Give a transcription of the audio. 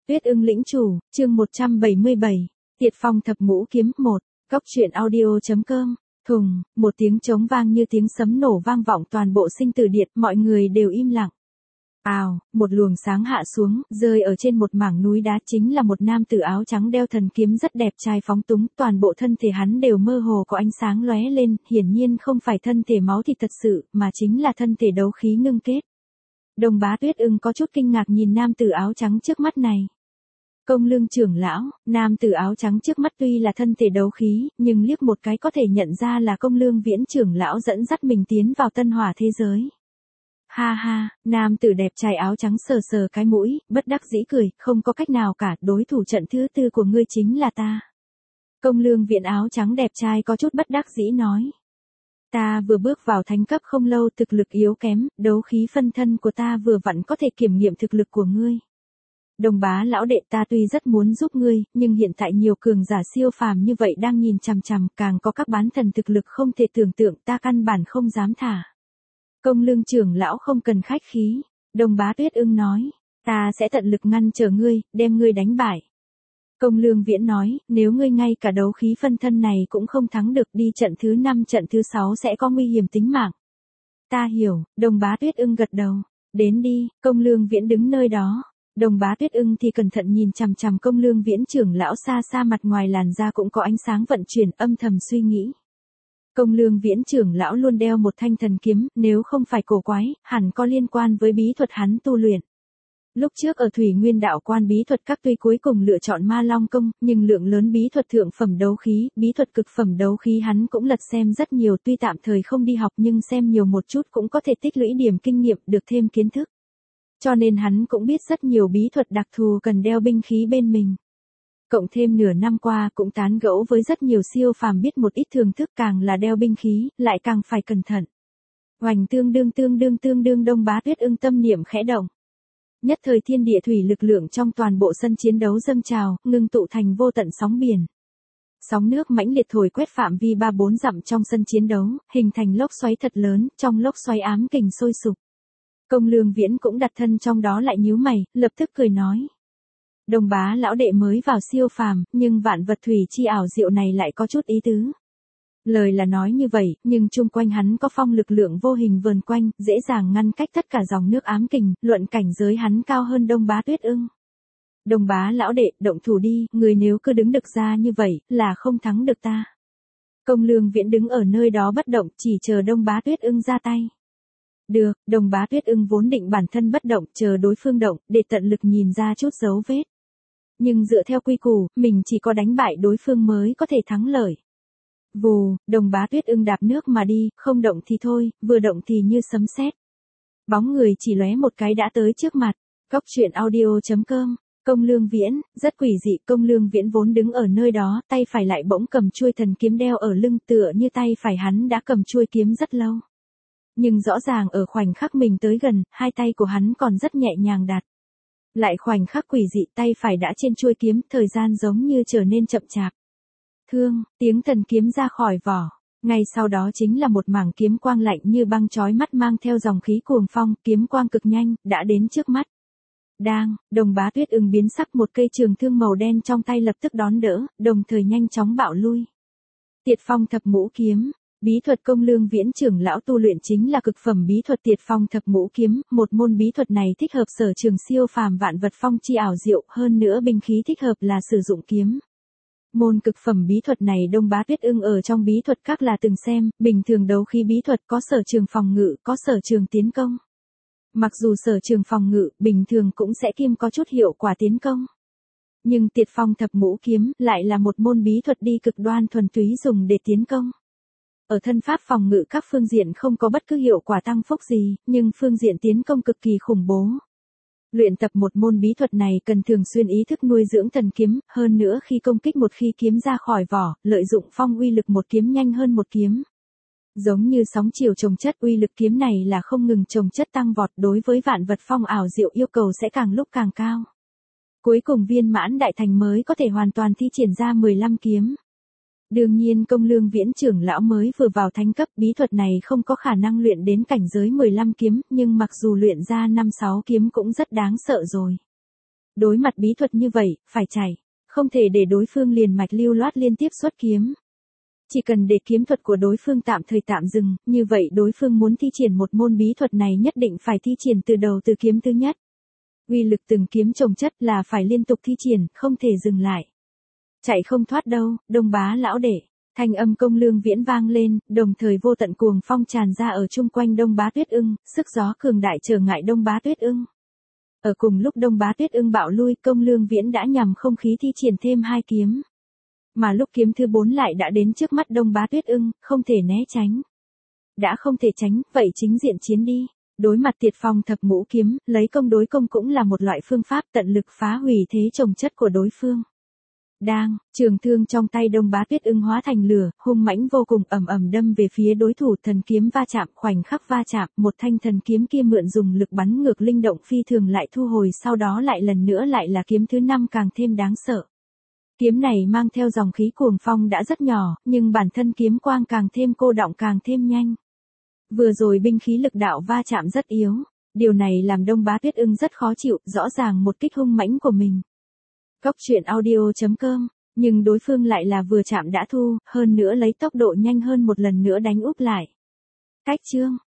Tuyết ưng lĩnh chủ, chương 177, Tiệt phong thập ngũ kiếm 1, Cốc truyện audio.com, thùng, một tiếng trống vang như tiếng sấm nổ vang vọng toàn bộ sinh tử điện, mọi người đều im lặng. Ào, một luồng sáng hạ xuống, rơi ở trên một mảng núi đá, chính là một nam tử áo trắng đeo thần kiếm rất đẹp trai phóng túng, toàn bộ thân thể hắn đều mơ hồ có ánh sáng lóe lên, hiển nhiên không phải thân thể máu thịt thật sự, mà chính là thân thể đấu khí ngưng kết. Đồng Bá Tuyết ưng có chút kinh ngạc nhìn nam tử áo trắng trước mắt này. Công Lương trưởng lão, nam tử áo trắng trước mắt tuy là thân thể đấu khí, nhưng liếc một cái có thể nhận ra là Công Lương Viễn trưởng lão dẫn dắt mình tiến vào tân hỏa thế giới. Ha ha, nam tử đẹp trai áo trắng sờ sờ cái mũi, bất đắc dĩ cười, không có cách nào cả, đối thủ trận thứ tư của ngươi chính là ta. Công Lương Viễn áo trắng đẹp trai có chút bất đắc dĩ nói. Ta vừa bước vào thánh cấp không lâu, thực lực yếu kém, đấu khí phân thân của ta vừa vặn có thể kiểm nghiệm thực lực của ngươi. Đồng Bá lão đệ, ta tuy rất muốn giúp ngươi, nhưng hiện tại nhiều cường giả siêu phàm như vậy đang nhìn chằm chằm, càng có các bán thần thực lực không thể tưởng tượng, ta căn bản không dám thả. Công Lương trưởng lão không cần khách khí, Đồng Bá Tuyết ưng nói, ta sẽ tận lực ngăn trở ngươi, đem ngươi đánh bại. Công Lương Viễn nói, nếu ngươi ngay cả đấu khí phân thân này cũng không thắng được, đi trận thứ 5 trận thứ 6 sẽ có nguy hiểm tính mạng. Ta hiểu, Đồng Bá Tuyết ưng gật đầu, đến đi. Công Lương Viễn đứng nơi đó. Đồng Bá Tuyết ưng thì cẩn thận nhìn chằm chằm Công Lương Viễn trưởng lão, xa xa mặt ngoài làn da cũng có ánh sáng vận chuyển, âm thầm suy nghĩ. Công Lương Viễn trưởng lão luôn đeo một thanh thần kiếm, nếu không phải cổ quái, hẳn có liên quan với bí thuật hắn tu luyện. Lúc trước ở Thủy Nguyên đạo quan bí thuật các tuy cuối cùng lựa chọn Ma Long công, nhưng lượng lớn bí thuật thượng phẩm đấu khí, bí thuật cực phẩm đấu khí hắn cũng lật xem rất nhiều, tuy tạm thời không đi học nhưng xem nhiều một chút cũng có thể tích lũy điểm kinh nghiệm, được thêm kiến thức. Cho nên hắn cũng biết rất nhiều bí thuật đặc thù cần đeo binh khí bên mình. Cộng thêm nửa năm qua cũng tán gẫu với rất nhiều siêu phàm, biết một ít thưởng thức, càng là đeo binh khí, lại càng phải cẩn thận. Oành tương đương Đồng Bá Tuyết ưng tâm niệm khẽ động. Nhất thời thiên địa thủy lực lượng trong toàn bộ sân chiến đấu dâng trào, ngưng tụ thành vô tận sóng biển. Sóng nước mãnh liệt thổi quét phạm vi 3-4 dặm trong sân chiến đấu, hình thành lốc xoáy thật lớn, trong lốc xoáy ám kình sôi sục. Công Lương Viễn cũng đặt thân trong đó lại nhíu mày, lập tức cười nói. Đồng Bá lão đệ mới vào siêu phàm, nhưng vạn vật thủy chi ảo diệu này lại có chút ý tứ. Lời là nói như vậy, nhưng chung quanh hắn có phong lực lượng vô hình vờn quanh, dễ dàng ngăn cách tất cả dòng nước ám kình, luận cảnh giới hắn cao hơn Đồng Bá Tuyết ưng. Đồng Bá lão đệ, động thủ đi, người nếu cứ đứng được ra như vậy, là không thắng được ta. Công Lương Viễn đứng ở nơi đó bất động, chỉ chờ Đồng Bá Tuyết ưng ra tay. Được, Đồng Bá Tuyết ưng vốn định bản thân bất động, chờ đối phương động, để tận lực nhìn ra chút dấu vết. Nhưng dựa theo quy củ, mình chỉ có đánh bại đối phương mới có thể thắng lợi. Vù, Đồng Bá Tuyết ưng đạp nước mà đi, không động thì thôi, vừa động thì như sấm sét. Bóng người chỉ lóe một cái đã tới trước mặt. Cốc truyện audio.com, Công Lương Viễn, rất quỷ dị. Công Lương Viễn vốn đứng ở nơi đó, tay phải lại bỗng cầm chuôi thần kiếm đeo ở lưng, tựa như tay phải hắn đã cầm chuôi kiếm rất lâu. Nhưng rõ ràng ở khoảnh khắc mình tới gần, hai tay của hắn còn rất nhẹ nhàng đặt. Lại khoảnh khắc quỷ dị, tay phải đã trên chuôi kiếm, thời gian giống như trở nên chậm chạp. Thương, tiếng thần kiếm ra khỏi vỏ. Ngay sau đó chính là một mảng kiếm quang lạnh như băng chói mắt, mang theo dòng khí cuồng phong, kiếm quang cực nhanh, đã đến trước mắt. Đang, Đồng Bá Tuyết ưng biến sắc, một cây trường thương màu đen trong tay lập tức đón đỡ, đồng thời nhanh chóng bạo lui. Tiệt phong thập ngũ kiếm. Bí thuật Công Lương Viễn trưởng lão tu luyện chính là cực phẩm bí thuật Tiệt phong thập ngũ kiếm, một môn bí thuật này thích hợp sở trường siêu phàm vạn vật phong chi ảo diệu, hơn nữa binh khí thích hợp là sử dụng kiếm. Môn cực phẩm bí thuật này Đồng Bá Tuyết ưng ở trong bí thuật các là từng xem, bình thường đấu khí bí thuật có sở trường phòng ngự, có sở trường tiến công. Mặc dù sở trường phòng ngự, bình thường cũng sẽ kiêm có chút hiệu quả tiến công. Nhưng Tiệt phong thập ngũ kiếm lại là một môn bí thuật đi cực đoan thuần túy dùng để tiến công. Ở thân pháp phòng ngự các phương diện không có bất cứ hiệu quả tăng phúc gì, nhưng phương diện tiến công cực kỳ khủng bố. Luyện tập một môn bí thuật này cần thường xuyên ý thức nuôi dưỡng thần kiếm, hơn nữa khi công kích một khi kiếm ra khỏi vỏ, lợi dụng phong uy lực một kiếm nhanh hơn một kiếm. Giống như sóng chiều chồng chất, uy lực kiếm này là không ngừng chồng chất tăng vọt, đối với vạn vật phong ảo diệu yêu cầu sẽ càng lúc càng cao. Cuối cùng viên mãn đại thành mới có thể hoàn toàn thi triển ra 15 kiếm. Đương nhiên Công Lương Viễn trưởng lão mới vừa vào thánh cấp, bí thuật này không có khả năng luyện đến cảnh giới 15 kiếm, nhưng mặc dù luyện ra 5-6 kiếm cũng rất đáng sợ rồi. Đối mặt bí thuật như vậy, phải chạy, không thể để đối phương liền mạch lưu loát liên tiếp xuất kiếm. Chỉ cần để kiếm thuật của đối phương tạm thời tạm dừng, như vậy đối phương muốn thi triển một môn bí thuật này nhất định phải thi triển từ đầu từ kiếm thứ nhất. Uy lực từng kiếm chồng chất là phải liên tục thi triển, không thể dừng lại. Chạy không thoát đâu, Đông Bá lão đệ. Thanh âm Công Lương Viễn vang lên, đồng thời vô tận cuồng phong tràn ra ở chung quanh Đông Bá Tuyết Ưng, sức gió cường đại trở ngại Đông Bá Tuyết Ưng. Ở cùng lúc Đông Bá Tuyết Ưng bạo lui, Công Lương Viễn đã nhằm không khí thi triển thêm 2 kiếm. Mà lúc kiếm thứ 4 lại đã đến trước mắt Đông Bá Tuyết Ưng, không thể né tránh. Đã không thể tránh, vậy chính diện chiến đi. Đối mặt Tiệt Phong Thập Ngũ Kiếm, lấy công đối công cũng là một loại phương pháp tận lực phá hủy thế chồng chất của đối phương. Đang, trường thương trong tay Đông Bá Tuyết Ưng hóa thành lửa, hung mãnh vô cùng ầm ầm đâm về phía đối thủ, thần kiếm va chạm, khoảnh khắc va chạm, một thanh thần kiếm kia mượn dùng lực bắn ngược linh động phi thường lại thu hồi, sau đó lại lần nữa lại là kiếm thứ 5 càng thêm đáng sợ. Kiếm này mang theo dòng khí cuồng phong đã rất nhỏ, nhưng bản thân kiếm quang càng thêm cô đọng càng thêm nhanh. Vừa rồi binh khí lực đạo va chạm rất yếu, điều này làm Đông Bá Tuyết Ưng rất khó chịu, rõ ràng một kích hung mãnh của mình. Cốc truyện audio.com, nhưng đối phương lại là vừa chạm đã thu, hơn nữa lấy tốc độ nhanh hơn một lần nữa đánh úp lại. Cách chương